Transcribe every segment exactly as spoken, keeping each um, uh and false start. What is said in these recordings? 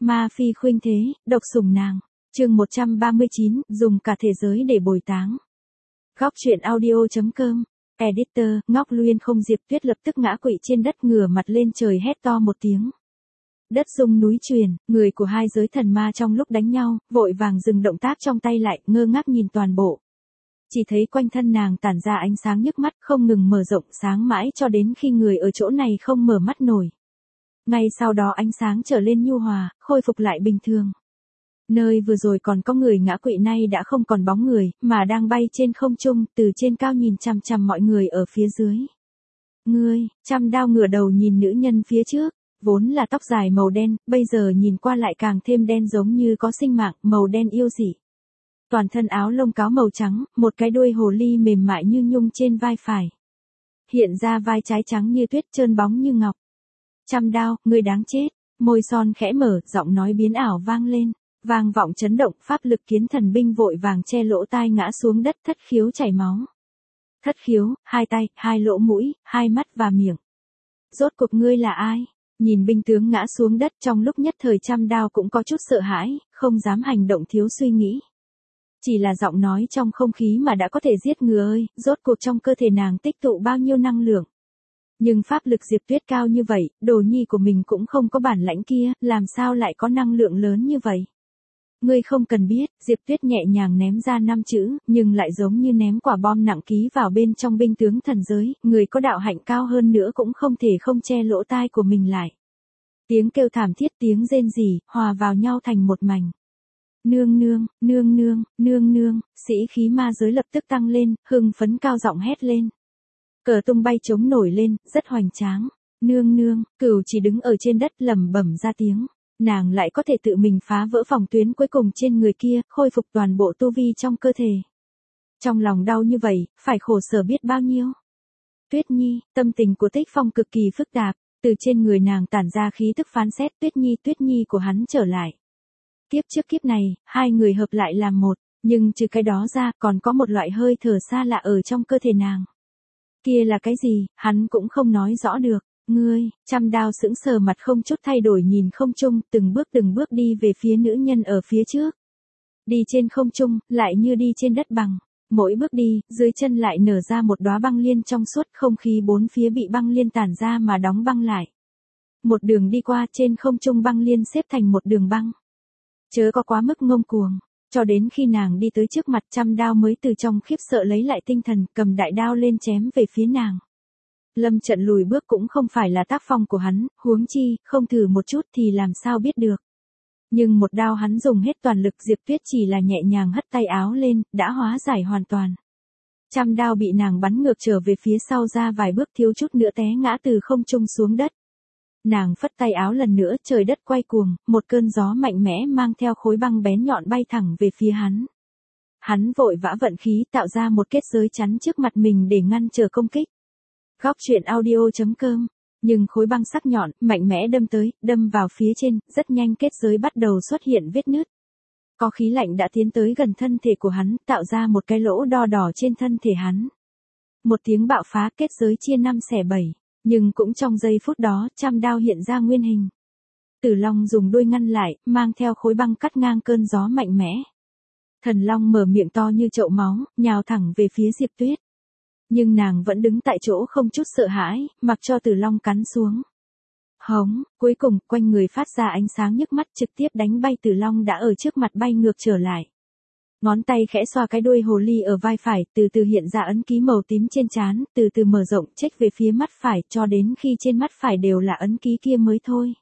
Ma phi khuynh thế, độc sủng nàng. Chương một trăm ba mươi chín, dùng cả thế giới để bồi táng. Góc truyện audio.com. Editor, Ngóc Luyên không. Diệp Tuyết lập tức ngã quỵ trên đất, ngửa mặt lên trời hét to một tiếng. Đất rung núi chuyển, người của hai giới thần ma trong lúc đánh nhau, vội vàng dừng động tác trong tay lại, ngơ ngác nhìn toàn bộ. Chỉ thấy quanh thân nàng tản ra ánh sáng nhức mắt, không ngừng mở rộng sáng mãi cho đến khi người ở chỗ này không mở mắt nổi. Ngay sau đó ánh sáng trở lên nhu hòa, khôi phục lại bình thường. Nơi vừa rồi còn có người ngã quỵ nay đã không còn bóng người, mà đang bay trên không trung, từ trên cao nhìn chằm chằm mọi người ở phía dưới. Ngươi, Trăm Đao ngửa đầu nhìn nữ nhân phía trước, vốn là tóc dài màu đen, bây giờ nhìn qua lại càng thêm đen giống như có sinh mạng, màu đen yêu dị. Toàn thân áo lông cáo màu trắng, một cái đuôi hồ ly mềm mại như nhung trên vai phải. Hiện ra vai trái trắng như tuyết, trơn bóng như ngọc. Trăm Đao, ngươi đáng chết. Môi son khẽ mở, giọng nói biến ảo vang lên. Vang vọng chấn động, pháp lực Kiến Thần binh vội vàng che lỗ tai ngã xuống đất, thất khiếu chảy máu. Thất khiếu, hai tay, hai lỗ mũi, hai mắt và miệng. Rốt cuộc ngươi là ai? Nhìn binh tướng ngã xuống đất, trong lúc nhất thời Trăm Đao cũng có chút sợ hãi, không dám hành động thiếu suy nghĩ. Chỉ là giọng nói trong không khí mà đã có thể giết người ơi, rốt cuộc trong cơ thể nàng tích tụ bao nhiêu năng lượng. Nhưng pháp lực Diệp Tuyết cao như vậy, đồ nhi của mình cũng không có bản lãnh kia, làm sao lại có năng lượng lớn như vậy? Ngươi không cần biết, Diệp Tuyết nhẹ nhàng ném ra năm chữ, nhưng lại giống như ném quả bom nặng ký vào bên trong binh tướng thần giới, người có đạo hạnh cao hơn nữa cũng không thể không che lỗ tai của mình lại. Tiếng kêu thảm thiết, tiếng rên rỉ, hòa vào nhau thành một mảnh. Nương nương, nương nương, nương nương, sĩ khí ma giới lập tức tăng lên, hưng phấn cao giọng hét lên. Cờ tung bay trống nổi lên, rất hoành tráng. Nương nương, Cửu chỉ đứng ở trên đất lẩm bẩm ra tiếng. Nàng lại có thể tự mình phá vỡ phòng tuyến cuối cùng trên người kia, khôi phục toàn bộ tu vi trong cơ thể. Trong lòng đau như vậy, phải khổ sở biết bao nhiêu. Tuyết Nhi, tâm tình của Tích Phong cực kỳ phức tạp, từ trên người nàng tản ra khí tức phán xét. Tuyết Nhi, Tuyết Nhi của hắn trở lại. Kiếp trước kiếp này, hai người hợp lại làm một, nhưng trừ cái đó ra còn có một loại hơi thở xa lạ ở trong cơ thể nàng. Kia là cái gì, hắn cũng không nói rõ được. Ngươi, Trăm Đao sững sờ, mặt không chút thay đổi nhìn không trung, từng bước từng bước đi về phía nữ nhân ở phía trước. Đi trên không trung, lại như đi trên đất bằng. Mỗi bước đi, dưới chân lại nở ra một đóa băng liên trong suốt, không khí bốn phía bị băng liên tản ra mà đóng băng lại. Một đường đi qua, trên không trung băng liên xếp thành một đường băng. Chớ có quá mức ngông cuồng. Cho đến khi nàng đi tới trước mặt, Trăm Đao mới từ trong khiếp sợ lấy lại tinh thần, cầm đại đao lên chém về phía nàng. Lâm trận lùi bước cũng không phải là tác phong của hắn, huống chi, không thử một chút thì làm sao biết được. Nhưng một đao hắn dùng hết toàn lực, Diệp Tuyết chỉ là nhẹ nhàng hất tay áo lên, đã hóa giải hoàn toàn. Trăm Đao bị nàng bắn ngược trở về phía sau ra vài bước, thiếu chút nữa té ngã từ không trung xuống đất. Nàng phất tay áo lần nữa, trời đất quay cuồng, một cơn gió mạnh mẽ mang theo khối băng bén nhọn bay thẳng về phía hắn. Hắn vội vã vận khí tạo ra một kết giới chắn trước mặt mình để ngăn trở công kích. Góc truyện audio.com. Nhưng khối băng sắc nhọn, mạnh mẽ đâm tới, đâm vào phía trên, rất nhanh kết giới bắt đầu xuất hiện vết nứt. Có khí lạnh đã tiến tới gần thân thể của hắn, tạo ra một cái lỗ đo đỏ trên thân thể hắn. Một tiếng bạo phá, kết giới chia năm xẻ bảy. Nhưng cũng trong giây phút đó, Trăm Đao hiện ra nguyên hình. Tử Long dùng đuôi ngăn lại, mang theo khối băng cắt ngang cơn gió mạnh mẽ. Thần Long mở miệng to như chậu máu, nhào thẳng về phía Diệp Tuyết. Nhưng nàng vẫn đứng tại chỗ không chút sợ hãi, mặc cho Tử Long cắn xuống. Hống, cuối cùng, quanh người phát ra ánh sáng nhức mắt, trực tiếp đánh bay Tử Long đã ở trước mặt bay ngược trở lại. Ngón tay khẽ xoa cái đuôi hồ ly ở vai phải, từ từ hiện ra ấn ký màu tím trên trán, từ từ mở rộng chếch về phía mắt phải, cho đến khi trên mắt phải đều là ấn ký kia mới thôi.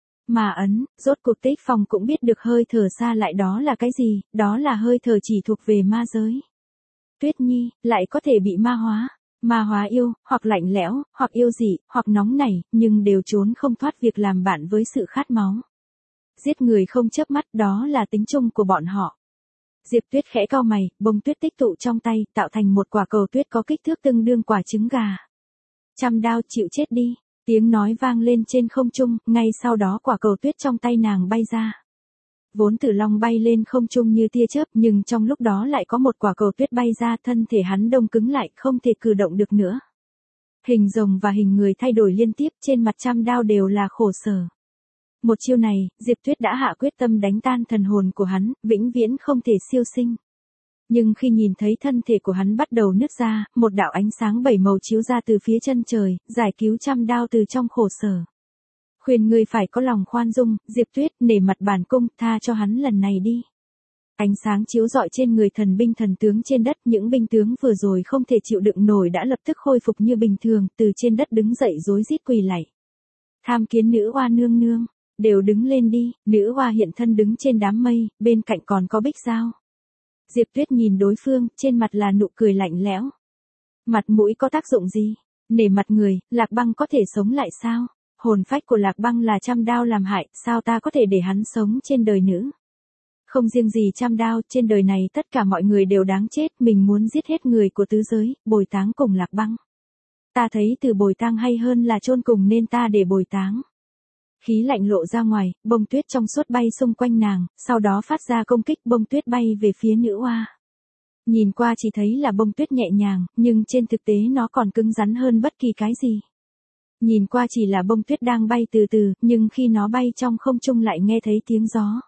Mà ấn, rốt cuộc Tích Phong cũng biết được hơi thở xa lại đó là cái gì, đó là hơi thở chỉ thuộc về ma giới. Tuyết Nhi, lại có thể bị ma hóa. Ma hóa yêu, hoặc lạnh lẽo, hoặc yêu dị, hoặc nóng nảy, nhưng đều trốn không thoát việc làm bạn với sự khát máu. Giết người không chớp mắt, đó là tính chung của bọn họ. Diệp Tuyết khẽ cau mày, bông tuyết tích tụ trong tay, tạo thành một quả cầu tuyết có kích thước tương đương quả trứng gà. Trăm Đao, chịu chết đi. Tiếng nói vang lên trên không trung, ngay sau đó quả cầu tuyết trong tay nàng bay ra. Vốn Tử Long bay lên không trung như tia chớp, nhưng trong lúc đó lại có một quả cầu tuyết bay ra, thân thể hắn đông cứng lại, không thể cử động được nữa. Hình rồng và hình người thay đổi liên tiếp, trên mặt Trăm Đao đều là khổ sở. Một chiêu này, Diệp Tuyết đã hạ quyết tâm đánh tan thần hồn của hắn, vĩnh viễn không thể siêu sinh. Nhưng khi nhìn thấy thân thể của hắn bắt đầu nứt ra, một đạo ánh sáng bảy màu chiếu ra từ phía chân trời, giải cứu trăm đao từ trong khổ sở. Khuyên ngươi phải có lòng khoan dung, Diệp Tuyết, nể mặt bản cung, tha cho hắn lần này đi. Ánh sáng chiếu rọi trên người thần binh thần tướng trên đất, những binh tướng vừa rồi không thể chịu đựng nổi đã lập tức khôi phục như bình thường, từ trên đất đứng dậy rối rít quỳ lạy. Tham kiến nữ oa nương nương, đều đứng lên đi, nữ oa hiện thân đứng trên đám mây, bên cạnh còn có Bích Giao. Diệp Tuyết nhìn đối phương, trên mặt là nụ cười lạnh lẽo. Mặt mũi có tác dụng gì? Nể mặt người, Lạc Băng có thể sống lại sao? Hồn phách của Lạc Băng là trăm đao làm hại, sao ta có thể để hắn sống trên đời nữ? Không riêng gì trăm đao, trên đời này tất cả mọi người đều đáng chết, mình muốn giết hết người của tứ giới, bồi táng cùng Lạc Băng. Ta thấy từ bồi tang hay hơn là chôn cùng nên ta để bồi táng. Khí lạnh lộ ra ngoài, bông tuyết trong suốt bay xung quanh nàng, sau đó phát ra công kích, bông tuyết bay về phía nữ oa. Nhìn qua chỉ thấy là bông tuyết nhẹ nhàng, nhưng trên thực tế nó còn cứng rắn hơn bất kỳ cái gì. Nhìn qua chỉ là bông tuyết đang bay từ từ, nhưng khi nó bay trong không trung lại nghe thấy tiếng gió.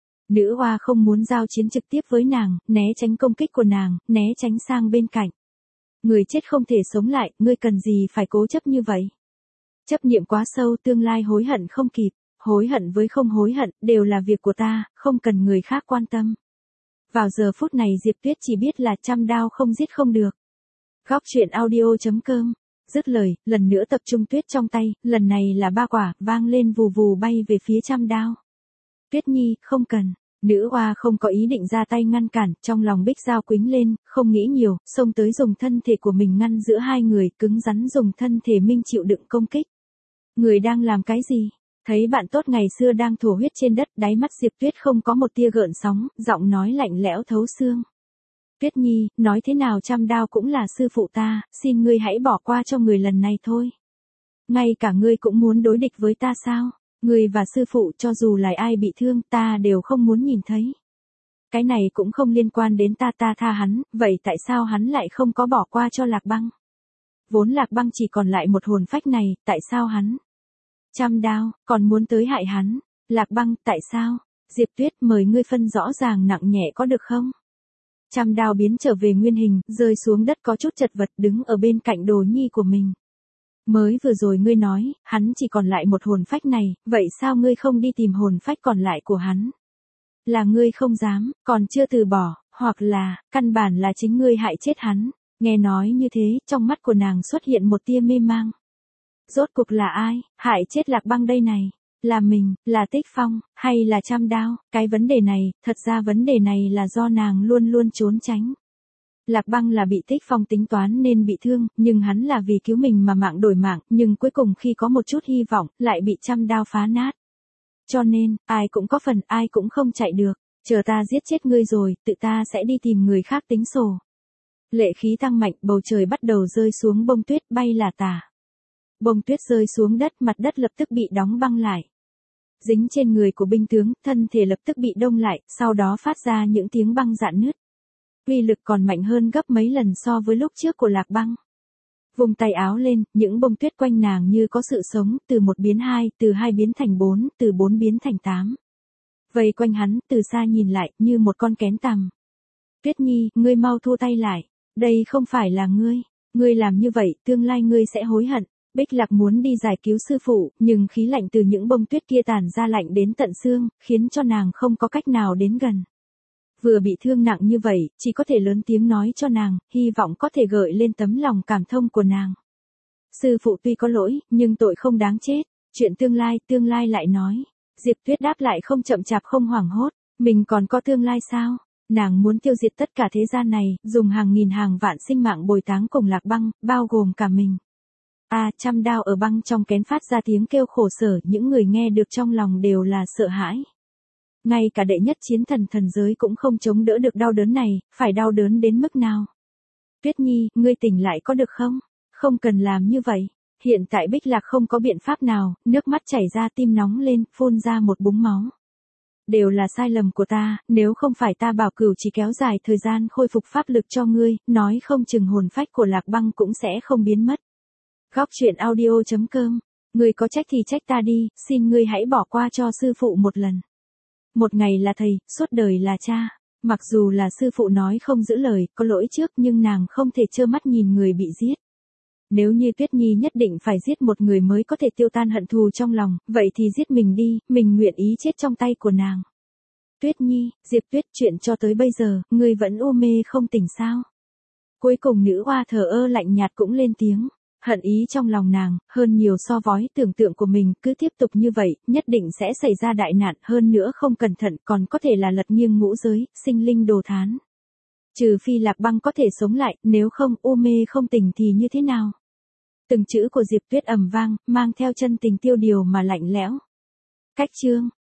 Nữ oa không muốn giao chiến trực tiếp với nàng, né tránh công kích của nàng, né tránh sang bên cạnh. Người chết không thể sống lại, ngươi cần gì phải cố chấp như vậy? Chấp niệm quá sâu, tương lai hối hận không kịp, hối hận với không hối hận, đều là việc của ta, không cần người khác quan tâm. Vào giờ phút này Diệp Tuyết chỉ biết là trăm đao không giết không được. Góc truyện audio chấm com. Dứt lời, lần nữa tập trung tuyết trong tay, lần này là ba quả, vang lên vù vù bay về phía trăm đao. Tuyết Nhi, không cần. Nữ oa không có ý định ra tay ngăn cản, trong lòng Bích Giao quĩnh lên, không nghĩ nhiều, xông tới dùng thân thể của mình ngăn giữa hai người, cứng rắn dùng thân thể minh chịu đựng công kích. Người đang làm cái gì? Thấy bạn tốt ngày xưa đang thổ huyết trên đất, đáy mắt Diệp Tuyết không có một tia gợn sóng, giọng nói lạnh lẽo thấu xương. Tuyết Nhi, nói thế nào trăm đao cũng là sư phụ ta, xin ngươi hãy bỏ qua cho người lần này thôi. Ngay cả ngươi cũng muốn đối địch với ta sao? Ngươi và sư phụ cho dù là ai bị thương ta đều không muốn nhìn thấy. Cái này cũng không liên quan đến ta ta tha hắn, vậy tại sao hắn lại không có bỏ qua cho Lạc Băng? Vốn Lạc Băng chỉ còn lại một hồn phách này, tại sao hắn? Trăm đao, còn muốn tới hại hắn. Lạc Băng, tại sao? Diệp Tuyết, mời ngươi phân rõ ràng nặng nhẹ có được không? Trăm đao biến trở về nguyên hình, rơi xuống đất có chút chật vật đứng ở bên cạnh đồ nhi của mình. Mới vừa rồi ngươi nói, hắn chỉ còn lại một hồn phách này, vậy sao ngươi không đi tìm hồn phách còn lại của hắn? Là ngươi không dám, còn chưa từ bỏ, hoặc là, căn bản là chính ngươi hại chết hắn. Nghe nói như thế, trong mắt của nàng xuất hiện một tia mê mang. Rốt cuộc là ai, hại chết Lạc Băng đây này? Là mình, là Tích Phong, hay là trăm đao? Cái vấn đề này, thật ra vấn đề này là do nàng luôn luôn trốn tránh. Lạc Băng là bị Tích Phong tính toán nên bị thương, nhưng hắn là vì cứu mình mà mạng đổi mạng, nhưng cuối cùng khi có một chút hy vọng, lại bị trăm đao phá nát. Cho nên, ai cũng có phần, ai cũng không chạy được. Chờ ta giết chết ngươi rồi, tự ta sẽ đi tìm người khác tính sổ. Lệ khí tăng mạnh, bầu trời bắt đầu rơi xuống bông tuyết bay là tả. Bông tuyết rơi xuống đất, mặt đất lập tức bị đóng băng lại. Dính trên người của binh tướng, thân thể lập tức bị đông lại, sau đó phát ra những tiếng băng rạn nứt. Uy lực còn mạnh hơn gấp mấy lần so với lúc trước của Lạc Băng. Vùng tay áo lên, những bông tuyết quanh nàng như có sự sống, từ một biến hai, từ hai biến thành bốn, từ bốn biến thành tám. Vây quanh hắn, từ xa nhìn lại, như một con kén tằm. Tuyết Nhi, ngươi mau thu tay lại. Đây không phải là ngươi. Ngươi làm như vậy, tương lai ngươi sẽ hối hận. Bích Lạc muốn đi giải cứu sư phụ, nhưng khí lạnh từ những bông tuyết kia tản ra lạnh đến tận xương, khiến cho nàng không có cách nào đến gần. Vừa bị thương nặng như vậy, chỉ có thể lớn tiếng nói cho nàng, hy vọng có thể gợi lên tấm lòng cảm thông của nàng. Sư phụ tuy có lỗi, nhưng tội không đáng chết. Chuyện tương lai, tương lai lại nói. Diệp Tuyết đáp lại không chậm chạp không hoảng hốt. Mình còn có tương lai sao? Nàng muốn tiêu diệt tất cả thế gian này, dùng hàng nghìn hàng vạn sinh mạng bồi táng cùng Lạc Băng, bao gồm cả mình. À, trăm đao ở băng trong kén phát ra tiếng kêu khổ sở, những người nghe được trong lòng đều là sợ hãi. Ngay cả đệ nhất chiến thần thần giới cũng không chống đỡ được đau đớn này, phải đau đớn đến mức nào? Tuyết Nhi, ngươi tỉnh lại có được không? Không cần làm như vậy. Hiện tại Bích Lạc không có biện pháp nào, nước mắt chảy ra, tim nóng lên, phun ra một búng máu. Đều là sai lầm của ta, nếu không phải ta bảo cửu chỉ kéo dài thời gian khôi phục pháp lực cho ngươi, nói không chừng hồn phách của Lạc Băng cũng sẽ không biến mất. Góc truyện audio chấm com Ngươi có trách thì trách ta đi, xin ngươi hãy bỏ qua cho sư phụ một lần. Một ngày là thầy, suốt đời là cha. Mặc dù là sư phụ nói không giữ lời, có lỗi trước nhưng nàng không thể trơ mắt nhìn người bị giết. Nếu như Tuyết Nhi nhất định phải giết một người mới có thể tiêu tan hận thù trong lòng, vậy thì giết mình đi, mình nguyện ý chết trong tay của nàng. Tuyết Nhi, Diệp Tuyết, chuyện cho tới bây giờ, ngươi vẫn u mê không tỉnh sao? Cuối cùng nữ oa thờ ơ lạnh nhạt cũng lên tiếng. Hận ý trong lòng nàng, hơn nhiều so với tưởng tượng của mình, cứ tiếp tục như vậy, nhất định sẽ xảy ra đại nạn, hơn nữa không cẩn thận còn có thể là lật nghiêng ngũ giới, sinh linh đồ thán. Trừ phi Lạc Băng có thể sống lại, nếu không u mê không tỉnh thì như thế nào? Từng chữ của Diệp Tuyết ầm vang, mang theo chân tình tiêu điều mà lạnh lẽo. Cách chương